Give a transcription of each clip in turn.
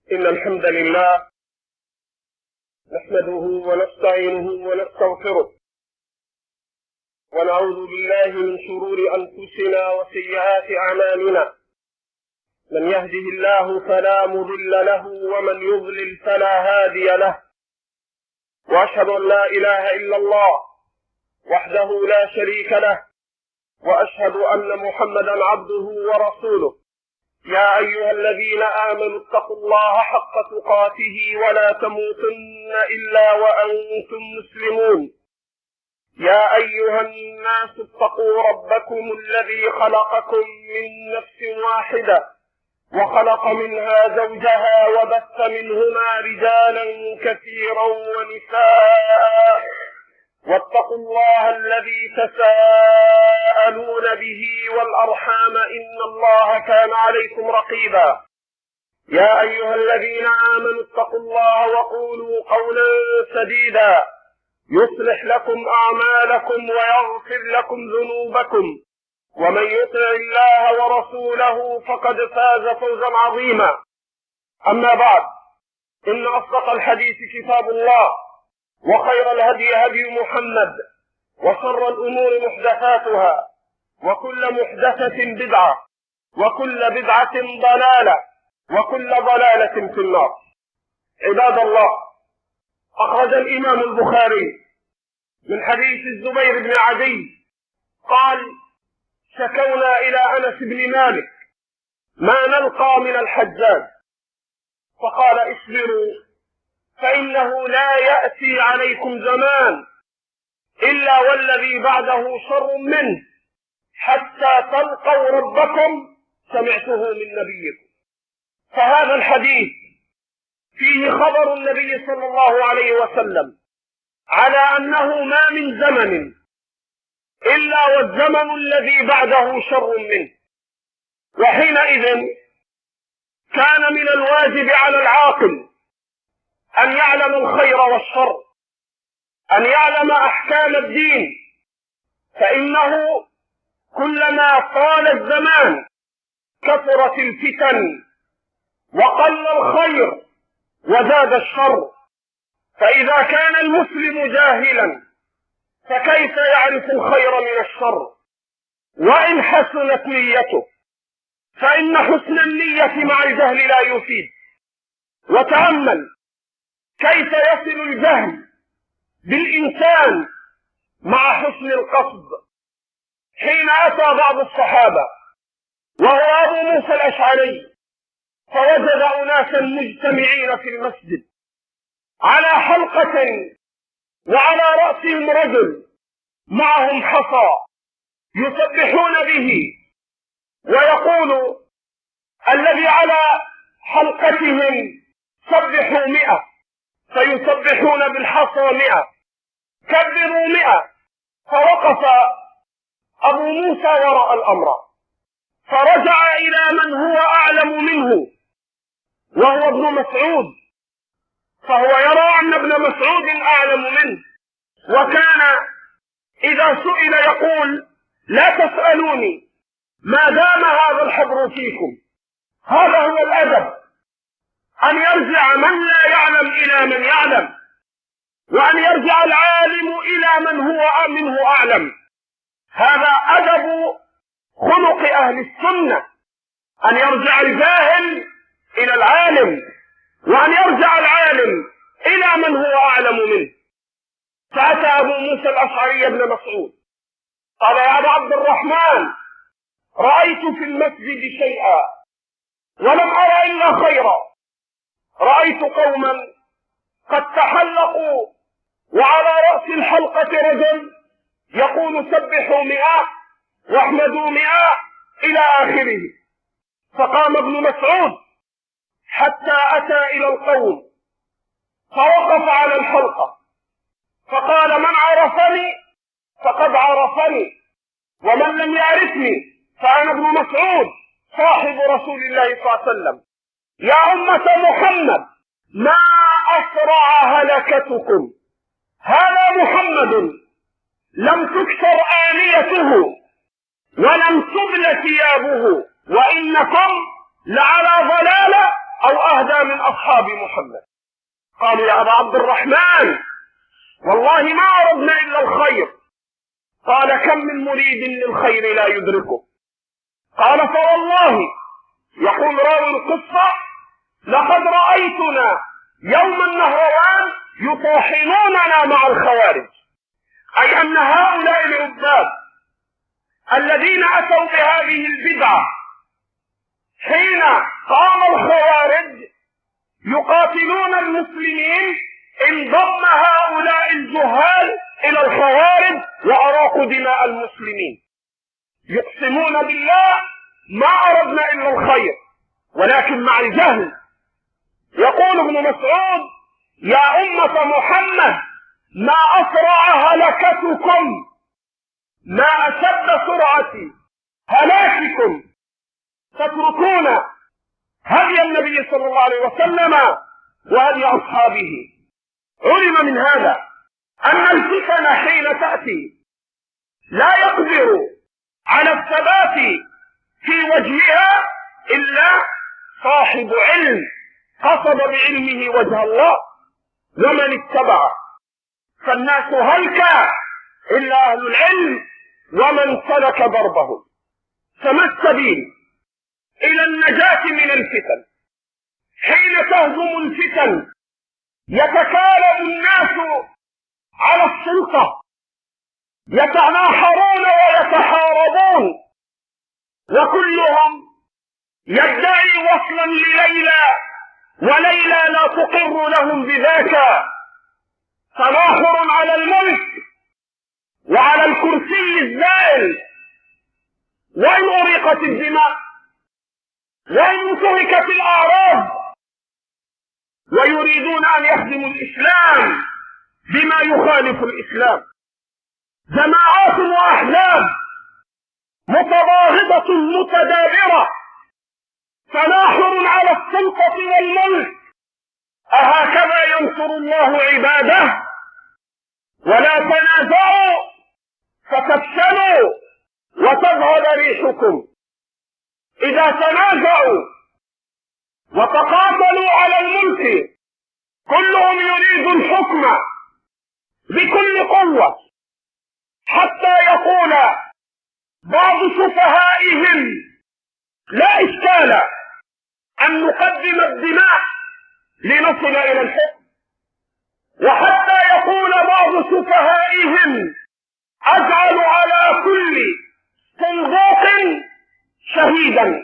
إن الحمد لله نحمده ونستعينه ونستغفره ونعوذ بالله من شرور أنفسنا وسيئات أعمالنا. من يهده الله فلا مضل له ومن يضلل فلا هادي له، وأشهد أن لا إله إلا الله وحده لا شريك له، وأشهد أن محمدا عبده ورسوله. يا أيها الذين آمنوا اتقوا الله حق تقاته ولا تموتن إلا وأنتم مسلمون. يا أيها الناس اتقوا ربكم الذي خلقكم من نفس واحدة وخلق منها زوجها وبث منهما رجالا كثيرا ونساء، واتقوا الله الذي تساءلون به والأرحام إن الله كان عليكم رقيبا. يا أيها الذين آمنوا اتقوا الله وقولوا قولا سديدا يصلح لكم أعمالكم ويغفر لكم ذنوبكم، ومن يطع الله ورسوله فقد فاز فوزا عظيما. أما بعد، إن أصدق الحديث كتاب الله، وخير الهدي هدي محمد، وشر الأمور محدثاتها، وكل محدثة بدعة، وكل بدعة ضلالة، وكل ضلالة في النار. عباد الله، أخرج الإمام البخاري من حديث الزبير بن عدي قال: شكونا إلى أنس بن مالك ما نلقى من الحجاج، فقال: اصبروا فإنه لا يأتي عليكم زمان إلا والذي بعده شر منه حتى تلقوا ربكم سمعته من نبيكم. فهذا الحديث فيه خبر النبي صلى الله عليه وسلم على أنه ما من زمن إلا والزمن الذي بعده شر منه، وحينئذ كان من الواجب على العاقل أن يعلم الخير والشر، أن يعلم أحكام الدين، فإنه كلما طال الزمان كثرت الفتن وقل الخير وزاد الشر. فإذا كان المسلم جاهلا فكيف يعرف الخير من الشر؟ وإن حسنت نيته، فإن حسن النية مع الجهل لا يفيد. وتأمل كيف يصل الجهل بالإنسان مع حسن القصد. حين أتى بعض الصحابة وهو أبو موسى الأشعري فوجد أناسا مجتمعين في المسجد على حلقة، وعلى رأسهم رجل معهم حصى يسبحون به، ويقول الذي على حلقتهم سبحوا 100، فيسبحون بالحصى 100، كبروا 100. فوقف أبو موسى وراء الأمر، فرجع إلى من هو أعلم منه وهو ابن مسعود، فهو يرى أن ابن مسعود أعلم منه، وكان إذا سئل يقول: لا تسألوني ما دام هذا الحبر فيكم. هذا هو الأدب، أن يرجع من لا يعلم إلى من يعلم، وأن يرجع العالم إلى من هو منه أعلم. هذا أدب خلق أهل السنة، أن يرجع الجاهل إلى العالم، وأن يرجع العالم إلى من هو أعلم منه. فأتى أبو موسى الأشعري بن مسعود قال: يا أبا عبد الرحمن، رأيت في المسجد شيئا ولم أرى إلا خيرا. رأيت قوما قد تحلقوا، وعلى رأس الحلقة رجل يقول: سبحوا 100 واحمدوا 100 إلى آخره. فقام ابن مسعود حتى أتى إلى القوم فوقف على الحلقة فقال: من عرفني فقد عرفني، ومن لم يعرفني فأنا ابن مسعود صاحب رسول الله صلى الله عليه وسلم. يا أمة محمد، ما أسرع هلكتكم، هذا محمد لم تكسر آنيته ولم تبل ثيابه، وإنكم لعلى ضلالة أو أهدى من أصحاب محمد. قالوا يا أبا عبد الرحمن والله ما أردنا إلا الخير. قال كم من مريد للخير لا يدركه. قال فوالله، يقول راوي القصة، لقد رأيتنا يوم النهروان يطاحنوننا مع الخوارج، أي أن هؤلاء العباد الذين أتوا بهذه البدعة حين قام الخوارج يقاتلون المسلمين انضم هؤلاء الجهال إلى الخوارج وأراقوا دماء المسلمين، يقسمون بالله ما أردنا إلا الخير ولكن مع الجهل. يقول ابن مسعود يا أمة محمد ما أسرع هلكتكم، ما أشد سرعة هلاككم، تتركون هدي النبي صلى الله عليه وسلم وهدي أصحابه. علم من هذا أن الفتن حين تأتي لا يقدر على الثبات في وجهها إلا صاحب علم قصد بعلمه وجه الله ومن اتبعه، فالناس هلكا إلا أهل العلم ومن سلك ضربه. فما السبيل إلى النجاة من الفتن؟ حين تهجم الفتن يتكالب الناس على السلطة، يتناحرون ويتحاربون، وكلهم يدعي وصلا لليلى وليلى لا تقر لهم بذاك. تناحر على الملك وعلى الكرسي الزائل، وإن أريقت الدماء وإن انتهكت الأعراض، ويريدون أن يخدموا الإسلام بما يخالف الإسلام. جماعات وأحزاب متباغضة متدابرة، تناحر على السلطة والملك. أهكذا ينصر الله عباده؟ ولا تنازعوا فتفشلوا وتذهب ريحكم. إذا تنازعوا وتقاتلوا على الملك كلهم يريد الحكم بكل قوة، حتى يقول بعض سفهائهم لا إشكال أن نقدم الدماء لنصل إلى الحكم، وحتى يقول بعض سفهائهم أجعل على كل صندوق شهيدا.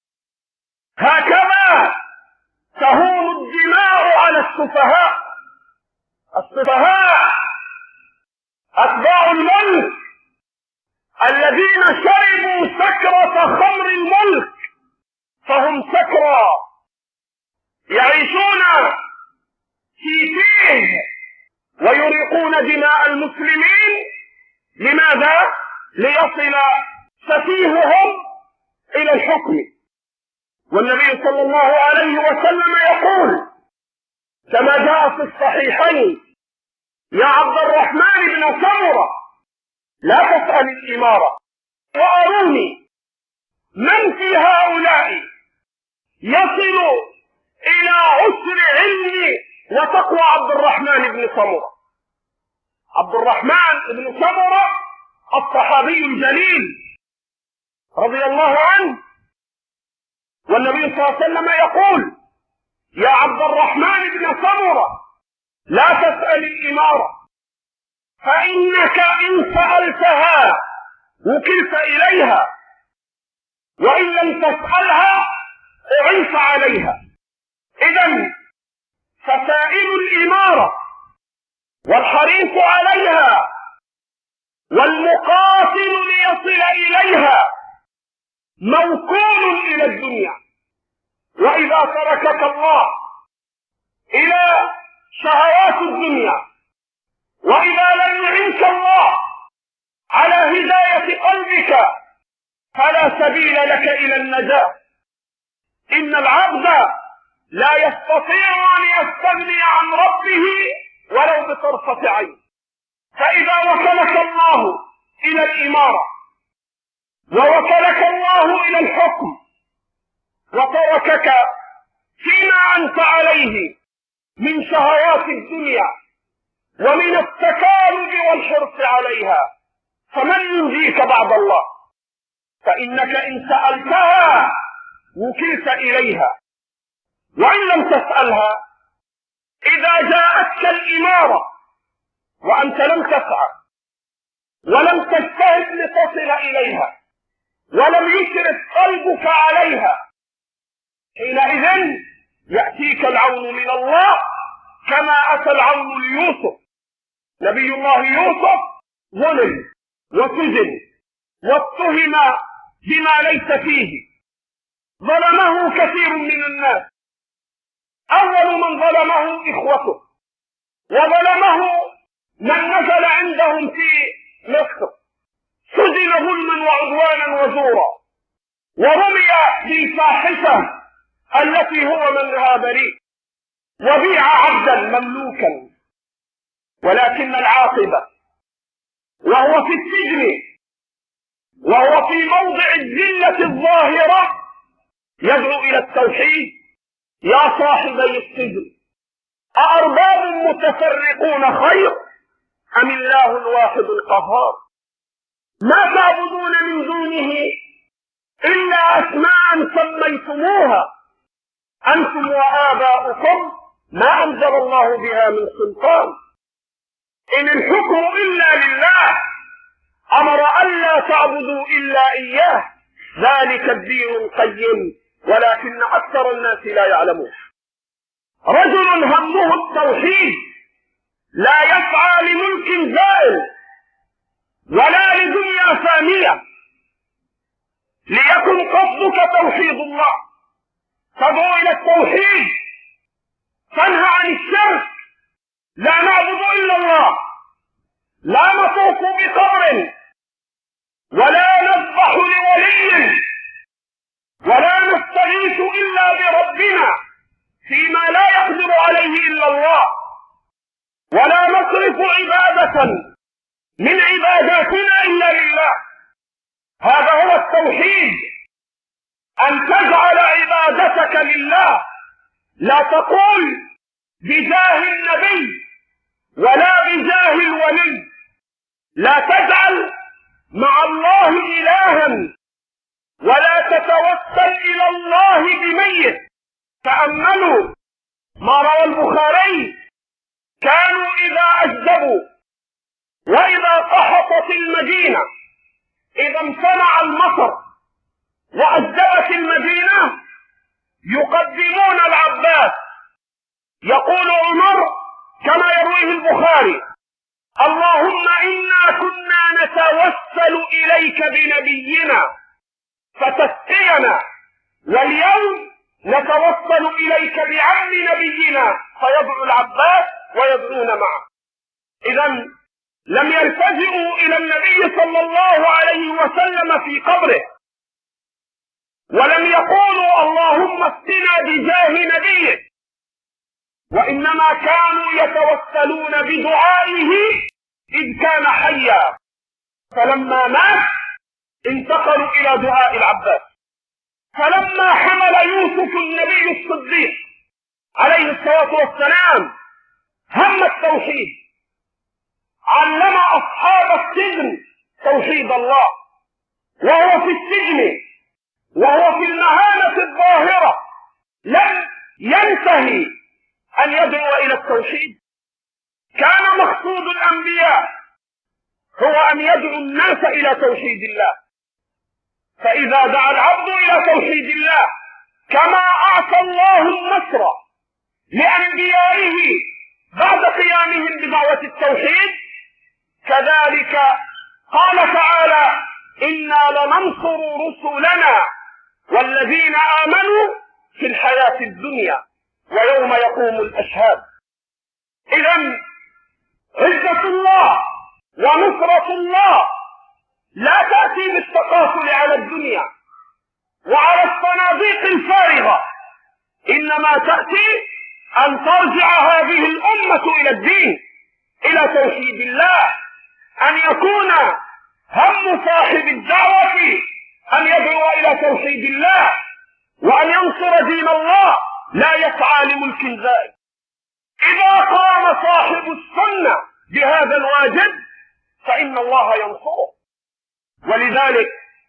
هكذا تهون الدماء على السفهاء. السفهاء أتباع الملك الذين شربوا سكرة خمر الملك، فهم سكرى يعيشون في فيه ويريقون دماء المسلمين. لماذا؟ ليصل سفيههم إلى الحكم. والنبي صلى الله عليه وسلم يقول كما جاء في الصحيحين يا عبد الرحمن بن سمرة لا تسأل الإمارة، وأروني من في هؤلاء يصل إلى عسر علم وتقوى عبد الرحمن بن سمرة. عبد الرحمن بن سمرة الصحابي الجليل رضي الله عنه، والنبي صلى الله عليه وسلم يقول يا عبد الرحمن بن سمرة لا تسأل الإمارة، فإنك إن سألتها وكلت إليها، وإن لم تسألها أعنت عليها. إذن فسائل الإمارة والحريص عليها والمقاتل ليصل إليها موكول إلى الدنيا. وإذا تركك الله إلى شهوات الدنيا، وإذا لم يعنك الله على هداية قلبك، فلا سبيل لك إلى النجاة. إن العبد لا يستطيع أن يستغني عن ربه ولو بطرفة عين. فإذا وكلك الله إلى الإمارة ووكلك الله إلى الحكم وتركك فيما أنت عليه من شهوات الدنيا ومن التكالب والحرص عليها، فمن ينجيك بعد الله؟ فإنك إن سألتها وكلت إليها، وإن لم تسألها إذا جاءتك الإمارة وأنت لم تسعى ولم تجتهد لتصل إليها ولم يشرف قلبك عليها، حينئذ يأتيك العون من الله كما أتى العون ليوسف. نبي الله يوسف ظلم وسجن واتهم بما ليس فيه، ظلمه كثير من الناس. أول من ظلمه إخوته، وظلمه من نزل عندهم في مصر، سجن ظلما وعدوانا وزورا، ورمي بالفاحشة التي هو منها بريء، وبيع عبدا مملوكا. ولكن العاقبة وهو في السجن وهو في موضع الذلة الظاهرة يدعو إلى التوحيد: يا صاحبي السجن أأرباب متفرقون خير أم الله الواحد القهار؟ ما تعبدون من دونه إلا أسماء سميتموها أنتم وآباؤكم ما أنزل الله بها من سلطان، إن الحكم إلا لله، أمر ألا تعبدوا إلا إياه، ذلك الدين القيم ولكن أكثر الناس لا يعلمون. رجل همه التوحيد لا يسعى لملك زائل ولا لدنيا فانية، ليكن قصدك توحيد الله، تدعو إلى التوحيد، تنهى عن الشرك. لا نعبد إلا الله، لا نطوف بقبر ولا نذبح لولي ولا نستغيث إلا بربنا فيما لا يقدر عليه إلا الله، ولا نصرف عبادة من عباداتنا إلا لله. هذا هو التوحيد، أن تجعل عبادتك لله، لا تقول بجاه النبي ولا بجاه الولي، لا تجعل مع الله إلها ولا تتوسل إلى الله بميت. تأملوا ما روى البخاري: كانوا إذا أجدبوا وإذا قحطت المدينة، إذا امتنع المطر وأجدبت المدينة، يقدمون العباس. يقول عمر كما يرويه البخاري: اللهم إنا كنا نتوسل إليك بنبينا فتسقينا، واليوم نتوسل إليك بعم نبينا فيدعو العباس ويدعون معه. إذا لم يلتجئوا إلى النبي صلى الله عليه وسلم في قبره، ولم يقولوا اللهم اسقنا بجاه نبيك، وإنما كانوا يتوسلون بدعائه إذ كان حيا، فلما مات انتقلوا إلى دعاء العباس. فلما حمل يوسف النبي الصديق عليه الصلاة والسلام هم التوحيد، علم أصحاب السجن توحيد الله، وهو في السجن وهو في المهانة الظاهرة لم ينتهي أن يدعو إلى التوحيد. كان مقصود الأنبياء هو أن يدعو الناس إلى توحيد الله، فإذا دعا العبد إلى توحيد الله كما أعطى الله النصر لأنبيائه بعد قيامهم بدعوة التوحيد، كذلك قال تعالى: إنا لننصر رسلنا والذين آمنوا في الحياة الدنيا ويوم يقوم الأشهاد. إذن عزة الله ونصرة الله لا تأتي بالتقاتل على الدنيا وعلى الصناديق الفارغة، إنما تأتي أن ترجع هذه الأمة إلى الدين، إلى توحيد الله، أن يكون هم صاحب الدعوة أن يدعو إلى توحيد الله وأن ينصر دين الله لا يسعى لملك زائد. إذا قام صاحب السنة بهذا الواجب فإن الله ينصره. ولذلك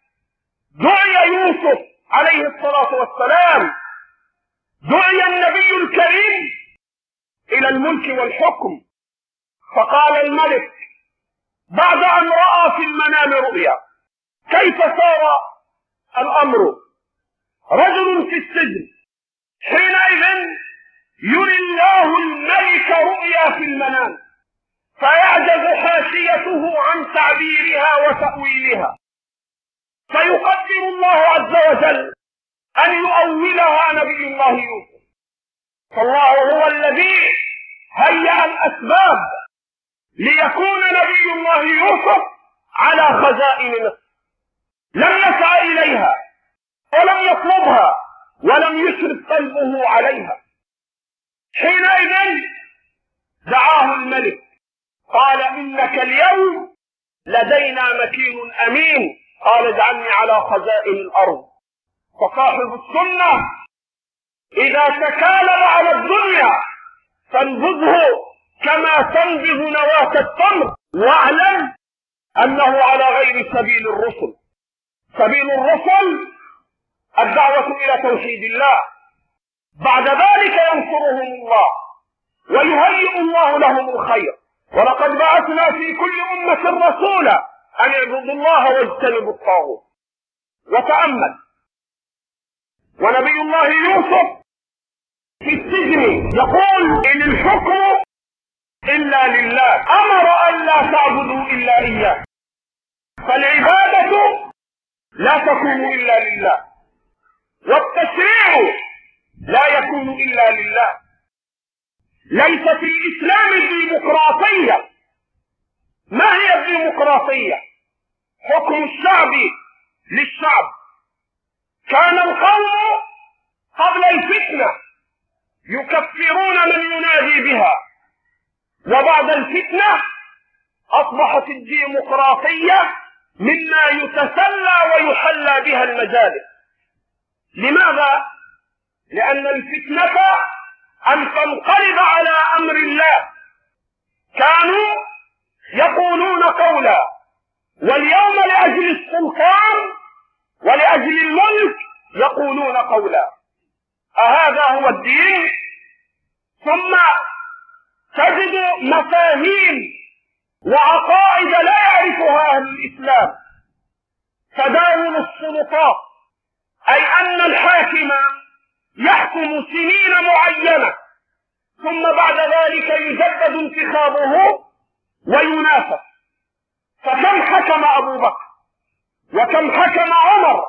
دعي يوسف عليه الصلاة والسلام، دعي النبي الكريم إلى الملك والحكم، فقال الملك بعد أن رأى في المنام رؤيا كيف صار الأمر، رجل في السجن، حينئذ يري الله الملك رؤيا في المنام فيعجز حاشيته عن تعبيرها وتأويلها، فيقدر الله عز وجل أن يؤولها نبي الله يوسف. فالله هو الذي هيأ الأسباب ليكون نبي الله يوسف على خزائن مصر، لم يسعى إليها ولم يطلبها ولم يشرف قلبه عليها. حينئذ دعاه الملك قال إنك اليوم لدينا مكين أمين، قال اجعلني على خزائن الأرض. فصاحب السنة إذا تكالب على الدنيا فانبذه كما تنبذ نواة التمر، واعلم أنه على غير سبيل الرسل. سبيل الرسل الدعوة إلى توحيد الله، بعد ذلك ينصرهم الله ويهيئ الله لهم الخير. ولقد بعثنا في كل أمة رسولا أن اعبدوا الله واجتنبوا الطاغوت. وتأمل، ونبي الله يوسف في السجن يقول إن الحكم إلا لله، أمر أن لا تعبدوا إلا إياه، فالعبادة لا تكون إلا لله، والتشريع لا يكون إلا لله. ليس في الإسلام ديمقراطية. ما هي الديمقراطية؟ حكم الشعب للشعب. كان القوم قبل الفتنة يكفرون من ينادي بها، وبعد الفتنة أصبحت الديمقراطية مما يتسلى ويحلى بها المجالس. لماذا؟ لأن الفتنة أن تنقلب على أمر الله. كانوا يقولون قولا، واليوم لأجل السلطان ولأجل الملك يقولون قولا. أهذا هو الدين؟ ثم تجد مفاهيم وعقائد لا يعرفها أهل الإسلام. تداول السلطات، أي أن الحاكم يحكم سنين معينة ثم بعد ذلك يجدد انتخابه وينافس. فكم حكم أبو بكر وكم حكم عمر،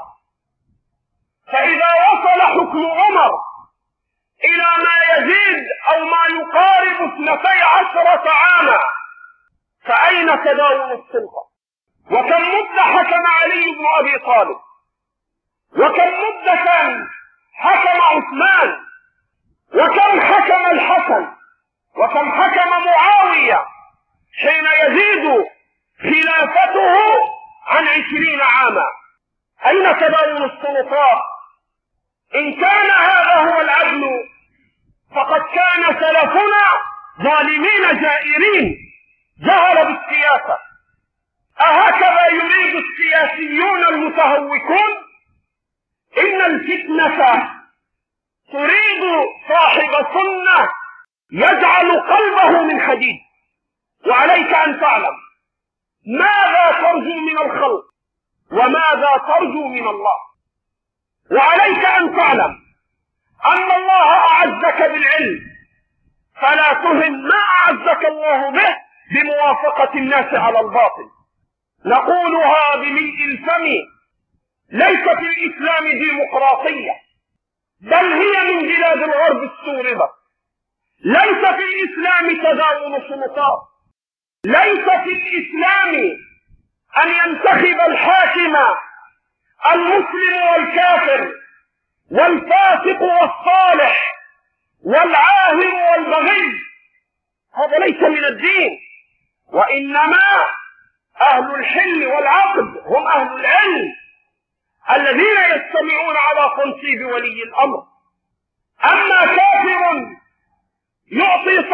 فإذا وصل حكم عمر إلى ما يزيد أو ما يقارب 12 عاما فأين تداول السلطة؟ وكم مدة حكم علي بن أبي طالب، وكم مدة حكم عثمان، وكم حكم الحسن، وكم حكم معاوية حين يزيد خلافته عن 20 عاما. أين تداول السلطات؟ إن كان هذا هو العدل فقد كان سلفنا ظالمين جائرين جهلوا بالسياسة. أهكذا يريد السياسيون المتهوكون؟ إن الفتنة تريد صاحب سنة يجعل قلبه من حديد. وعليك أن تعلم ماذا ترجو من الخلق وماذا ترجو من الله. وعليك أن تعلم أن الله أعزك بالعلم، فلا تهن ما أعزك الله به بموافقة الناس على الباطل. نقولها بملء الفم، ليس في الإسلام ديمقراطية، بل هي من بلاد الغرب السوربة. ليس في الإسلام تداول سلطات، ليس في الإسلام أن ينتخب الحاكم المسلم والكافر والفاسق والصالح والعاهر والبغي. هذا ليس من الدين. وإنما أهل الحل والعقد هم أهل العلم الذين يستمعون على تنصيب ولي الأمر. أما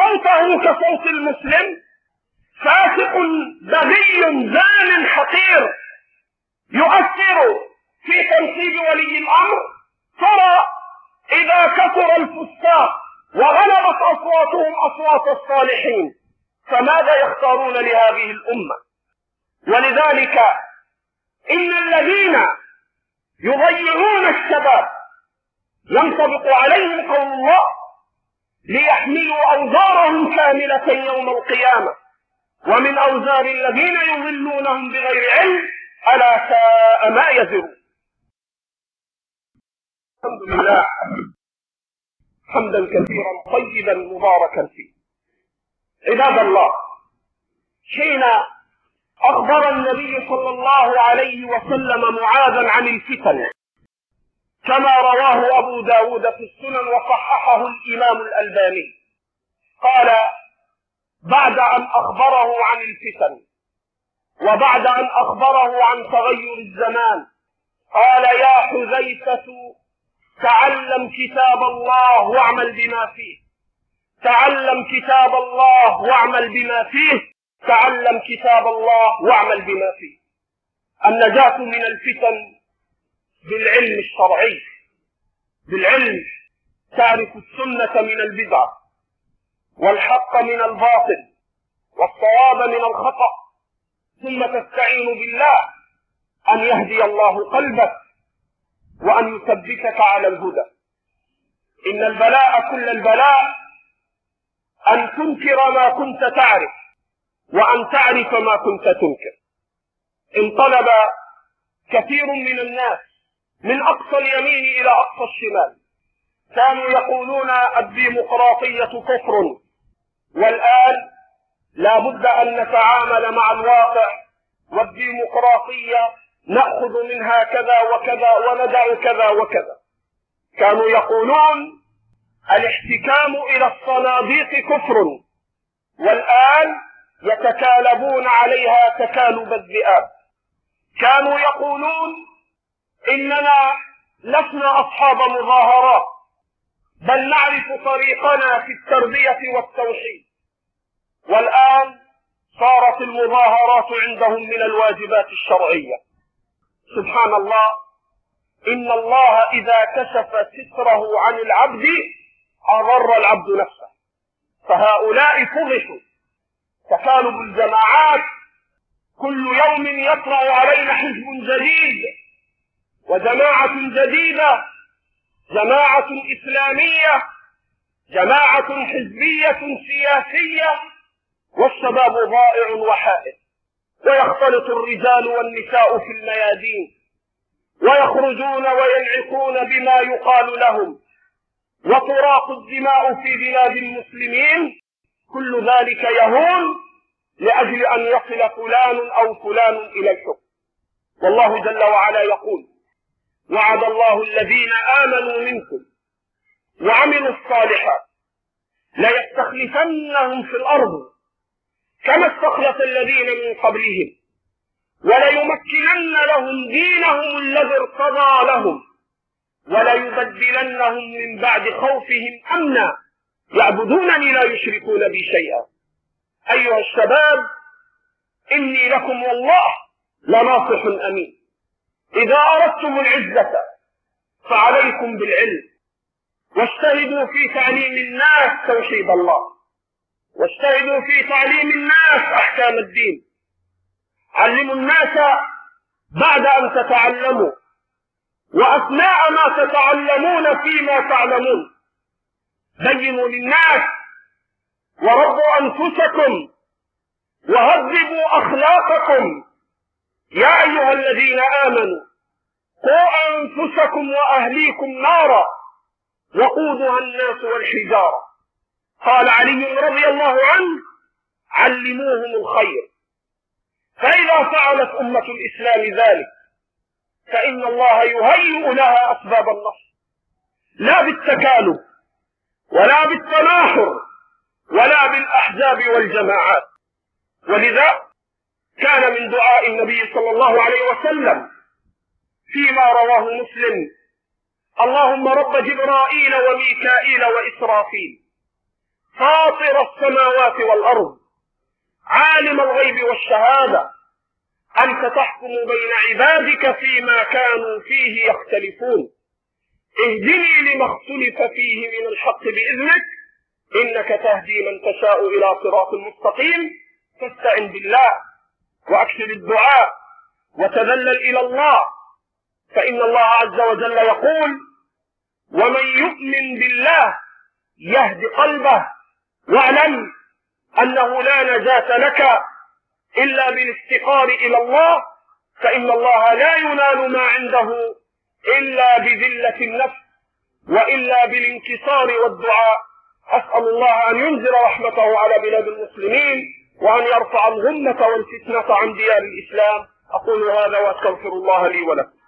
صوته كصوت المسلم، فاسق بغي زان حقير يؤثر في تنصيب ولي الأمر. ترى إذا كثر الفساق وغلبت أصواتهم أصوات الصالحين فماذا يختارون لهذه الأمة؟ ولذلك إن الذين يضيعون الشباب ينطبق عليهم قول الله: ليحملوا أوزارهم كاملة يوم القيامة ومن أوزار الذين يضلونهم بغير علم ألا ساء ما يزرون. الحمد لله حمدا كثيرا طيبا مباركا فيه. عباد الله، حين أخبر النبي صلى الله عليه وسلم معاذا عن الفتن كما رواه أبو داود في السنن وصححه الإمام الألباني، قال بعد أن أخبره عن الفتن وبعد أن أخبره عن تغير الزمان، قال: يا حذيفة تعلم كتاب الله واعمل بما فيه، تعلم كتاب الله واعمل بما فيه، تعلم كتاب الله واعمل بما فيه. النجاة من الفتن بالعلم الشرعي، بالعلم تعرف السنة من البدع والحق من الباطل والصواب من الخطأ، ثم تستعين بالله أن يهدي الله قلبك وأن يثبتك على الهدى. إن البلاء كل البلاء أن تنكر ما كنت تعرف وأن تعرف ما كنت تنكر. انقلب كثير من الناس من أقصى اليمين إلى أقصى الشمال، كانوا يقولون الديمقراطية كفر، والآن لا بد أن نتعامل مع الواقع، والديمقراطية نأخذ منها كذا وكذا وندع كذا وكذا. كانوا يقولون الاحتكام إلى الصناديق كفر، والآن يتكالبون عليها تكالب الذئاب. كانوا يقولون إننا لسنا أصحاب مظاهرات، بل نعرف طريقنا في التربية والتوحيد، والآن صارت المظاهرات عندهم من الواجبات الشرعية. سبحان الله، إن الله إذا كشف ستره عن العبد أضر العبد نفسه، فهؤلاء فضحوا. تكالب الجماعات، كل يوم يطلع علينا حزب جديد وجماعة جديدة، جماعة إسلامية، جماعة حزبية سياسية، والشباب ضائع وحائر، ويختلط الرجال والنساء في الميادين، ويخرجون وينعقون بما يقال لهم، وتراق الدماء في بلاد المسلمين. كل ذلك يهون لأجل أن يصل فلان أو فلان إلى الحكم. والله جل وعلا يقول: وعد الله الذين آمنوا منكم وعملوا الصالحات ليستخلفنهم في الأرض كما استخلف الذين من قبلهم وليمكنن لهم دينهم الذي ارتضى لهم وليبدلنهم من بعد خوفهم أمنا يعبدونني لا يشركون بي شيئا. أيها الشباب، إني لكم والله لناصح أمين. إذا أردتم العزة فعليكم بالعلم، واجتهدوا في تعليم الناس توحيد الله، واجتهدوا في تعليم الناس أحكام الدين. علموا الناس بعد أن تتعلموا، وأثناء ما تتعلمون فيما تعلمون بينوا للناس، وربوا أنفسكم، وهذبوا أخلاقكم. يا أيها الذين آمنوا قوا أنفسكم وأهليكم نارا وقودها الناس والحجارة. قال علي رضي الله عنه: علموهم الخير. فإذا فعلت أمة الإسلام ذلك فإن الله يهيئ لها أسباب النصر، لا بالتكالب ولا بالتناحر ولا بالأحزاب والجماعات. ولذا كان من دعاء النبي صلى الله عليه وسلم فيما رواه مسلم: اللهم رب جبرائيل وميكائيل وإسرافيل فاطر السماوات والأرض عالم الغيب والشهادة أنت تحكم بين عبادك فيما كانوا فيه يختلفون اهدني لما اختلف فيه من الحق بإذنك إنك تهدي من تشاء إلى صراط مستقيم. فاستعن بالله وأكثر الدعاء وتذلل إلى الله، فإن الله عز وجل يقول: ومن يؤمن بالله يهد قلبه واعلم أنه لا نجاة لك إلا بالافتقار إلى الله، فإن الله لا ينال ما عنده إلا بذلة النفس وإلا بالانكسار والدعاء. أسأل الله أن ينزل رحمته على بلاد المسلمين وأن يرفع الغمة والفتنة عن ديار الإسلام. أقول هذا وأستغفر الله لي ولكم.